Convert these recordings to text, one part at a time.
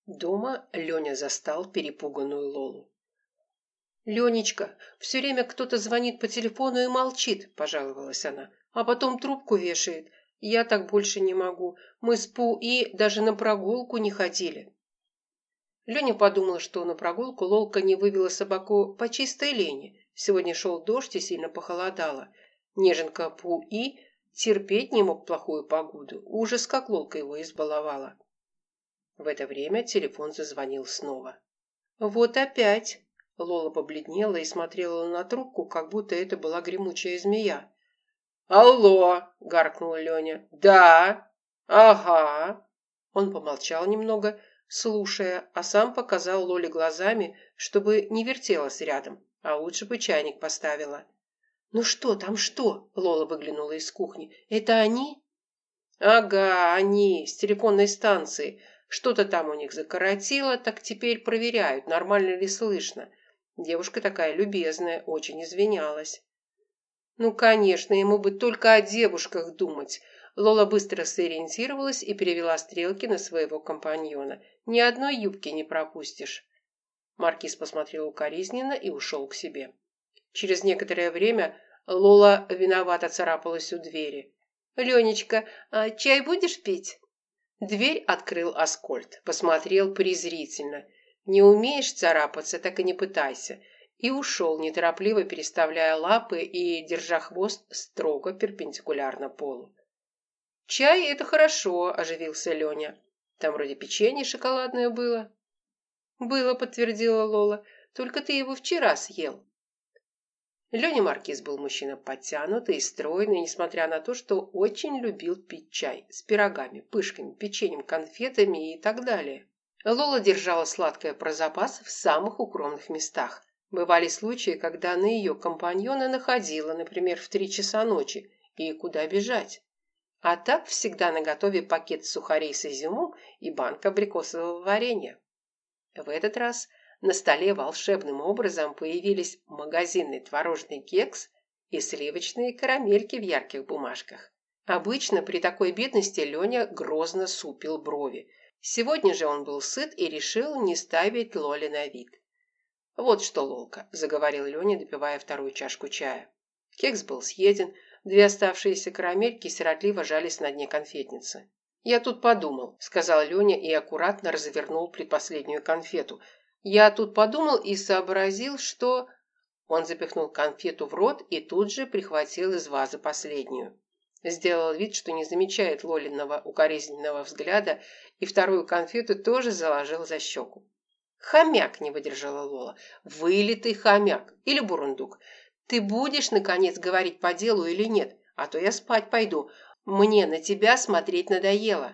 Дома Леня застал перепуганную Лолу. «Ленечка, все время кто-то звонит по телефону и молчит», – пожаловалась она, «а потом трубку вешает. Я так больше не могу. Мы с Пу-И даже на прогулку не ходили». Леня подумала, что на прогулку Лолка не вывела собаку по чистой лени. Сегодня шел дождь и сильно похолодало. Неженка Пу-И терпеть не мог плохую погоду. Ужас, как Лолка его избаловала. В это время телефон зазвонил снова. «Вот опять!» Лола побледнела и смотрела на трубку, как будто это была гремучая змея. «Алло!» – гаркнул Леня. «Да! Ага!» Он помолчал немного, слушая, а сам показал Лоле глазами, чтобы не вертелась рядом, а лучше бы чайник поставила. «Ну что там, что?» – Лола выглянула из кухни. «Это они?» «Ага, они, с телефонной станции. Что-то там у них закоротило, так теперь проверяют, нормально ли слышно. Девушка такая любезная, очень извинялась». «Ну, конечно, ему бы только о девушках думать». Лола быстро сориентировалась и перевела стрелки на своего компаньона. «Ни одной юбки не пропустишь». Маркиз посмотрел укоризненно и ушел к себе. Через некоторое время Лола виновато царапалась у двери. «Ленечка, а чай будешь пить?» Дверь открыл Аскольд, посмотрел презрительно. «Не умеешь царапаться, так и не пытайся». И ушел, неторопливо переставляя лапы и держа хвост строго перпендикулярно полу. «Чай – это хорошо», – оживился Леня. «Там вроде печенье шоколадное было». «Было», – подтвердила Лола, – «только ты его вчера съел». Леня Маркиз был мужчина подтянутый и стройный, несмотря на то, что очень любил пить чай с пирогами, пышками, печеньем, конфетами и так далее. Лола держала сладкое про запас в самых укромных местах. Бывали случаи, когда на ее компаньона находила, например, в 3 часа ночи, и куда бежать. А так всегда наготове пакет сухарей с изюмом и банка абрикосового варенья. В этот раз на столе волшебным образом появились магазинный творожный кекс и сливочные карамельки в ярких бумажках. Обычно при такой бедности Леня грозно супил брови. Сегодня же он был сыт и решил не ставить Лоле на вид. «Вот что, Лолка», – заговорил Леня, допивая вторую чашку чая. Кекс был съеден, 2 оставшиеся карамельки сиротливо жались на дне конфетницы. «Я тут подумал», – сказал Леня и аккуратно развернул предпоследнюю конфету. «Я тут подумал и сообразил, что...» Он запихнул конфету в рот и тут же прихватил из вазы последнюю. Сделал вид, что не замечает Лолиного укоризненного взгляда, и вторую конфету тоже заложил за щеку. «Хомяк!» – не выдержала Лола. «Вылитый хомяк! Или бурундук! Ты будешь, наконец, говорить по делу или нет? А то я спать пойду. Мне на тебя смотреть надоело».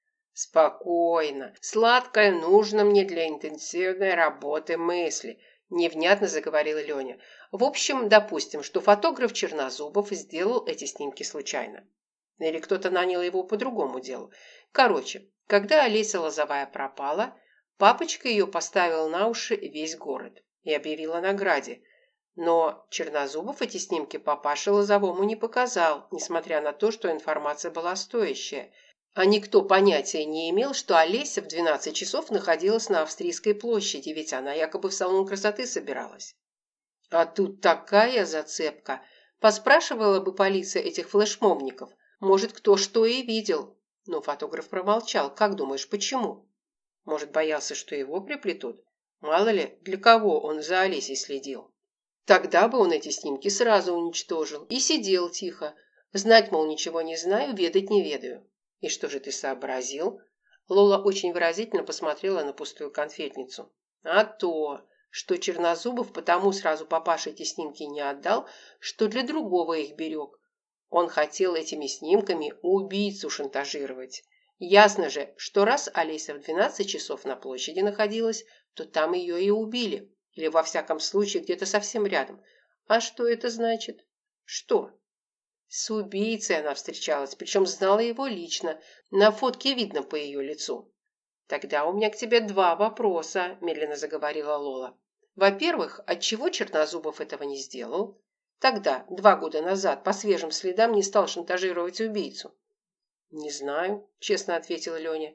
«Спокойно. Сладкое нужно мне для интенсивной работы мысли», – невнятно заговорила Леня. «В общем, допустим, что фотограф Чернозубов сделал эти снимки случайно. Или кто-то нанял его по другому делу. Короче, когда Олеся Лозовая пропала, папочка ее поставил на уши весь город и объявил о награде. Но Чернозубов эти снимки папаше Лозовому не показал, несмотря на то, что информация была стоящая. А никто понятия не имел, что Олеся в 12 часов находилась на Австрийской площади, ведь она якобы в салон красоты собиралась. А тут такая зацепка. Поспрашивала бы полиция этих флешмобников. Может, кто что и видел. Но фотограф промолчал. Как думаешь, почему? Может, боялся, что его приплетут? Мало ли, для кого он за Олесей следил. Тогда бы он эти снимки сразу уничтожил и сидел тихо. Знать, мол, ничего не знаю, ведать не ведаю. И что же ты сообразил? Лола очень выразительно посмотрела на пустую конфетницу. А то, что Чернозубов потому сразу папаше эти снимки не отдал, что для другого их берег. Он хотел этими снимками убийцу шантажировать. Ясно же, что раз Олеся в 12 часов на площади находилась, то там ее и убили. Или во всяком случае где-то совсем рядом. А что это значит? Что? С убийцей она встречалась, причем знала его лично. На фотке видно по ее лицу. «Тогда у меня к тебе 2 вопроса», – медленно заговорила Лола. «Во-первых, отчего Чернозубов этого не сделал? Тогда, 2 года назад, по свежим следам не стал шантажировать убийцу». «Не знаю», – честно ответил Леня.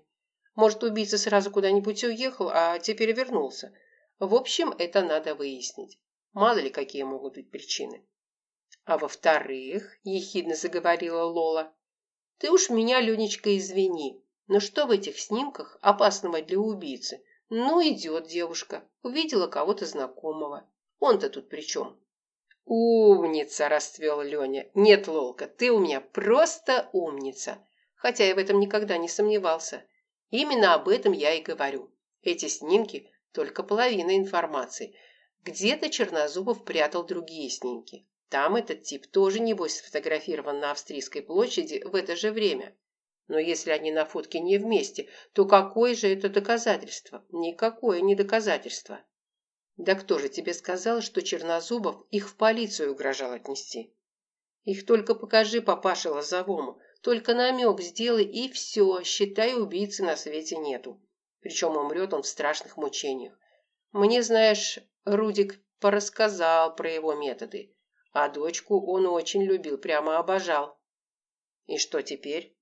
Может, убийца сразу куда-нибудь уехал, а теперь вернулся. В общем, это надо выяснить. Мало ли, какие могут быть причины. А во-вторых, ехидно заговорила Лола, ты уж меня, Ленечка, извини, но что в этих снимках опасного для убийцы? Ну, идет девушка, увидела кого-то знакомого. Он-то тут при чем? «Умница!» – расцвел Леня. «Нет, Лолка, ты у меня просто умница!» Хотя я в этом никогда не сомневался. Именно об этом я и говорю. Эти снимки – только половина информации. Где-то Чернозубов прятал другие снимки. Там этот тип тоже, небось, сфотографирован на Австрийской площади в это же время. Но если они на фотке не вместе, то какое же это доказательство? Никакое не доказательство. Да кто же тебе сказал, что Чернозубов их в полицию угрожал отнести? Их только покажи папаше Лозовому, только намек сделай, и все, считай, убийцы на свете нету. Причем умрет он в страшных мучениях. Мне, знаешь, Рудик порассказал про его методы, а дочку он очень любил, прямо обожал. И что теперь?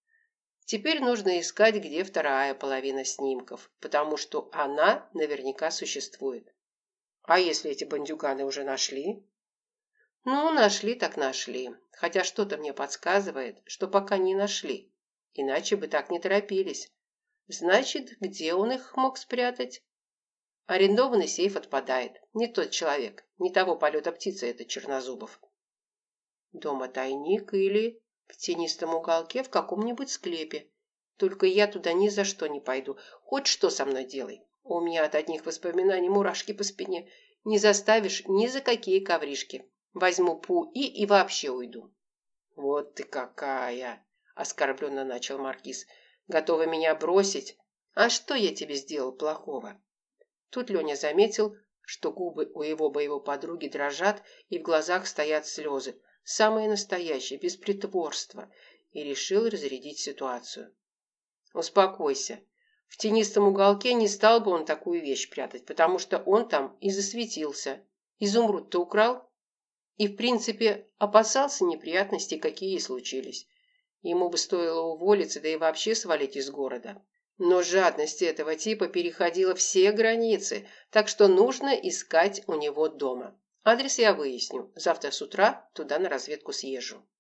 Теперь нужно искать, где вторая половина снимков, потому что она наверняка существует. А если эти бандюганы уже нашли? Ну, нашли так нашли. Хотя что-то мне подсказывает, что пока не нашли. Иначе бы так не торопились. Значит, где он их мог спрятать? Арендованный сейф отпадает. Не тот человек, не того полета птицы это Чернозубов. Дома тайник или в тенистом уголке в каком-нибудь склепе. Только я туда ни за что не пойду. Хоть что со мной делай. У меня от одних воспоминаний мурашки по спине. Не заставишь ни за какие ковришки. Возьму ПУИ и вообще уйду. Вот ты какая! Оскорбленно начал Маркиз. Готова меня бросить? А что я тебе сделал плохого? Тут Леня заметил, что губы у его боевой подруги дрожат и в глазах стоят слезы. Самые настоящие, без притворства. И решил разрядить ситуацию. Успокойся. В тенистом уголке не стал бы он такую вещь прятать, потому что он там и засветился. Изумруд-то украл. И, в принципе, опасался неприятностей, какие и случились. Ему бы стоило уволиться, да и вообще свалить из города. Но жадность этого типа переходила все границы, так что нужно искать у него дома. Адрес я выясню. Завтра с утра туда на разведку съезжу.